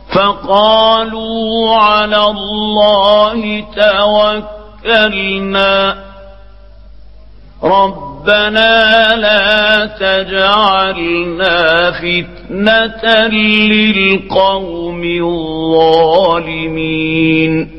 فقالوا على الله توكلنا ربنا لا تجعلنا فتنة للقوم الظالمين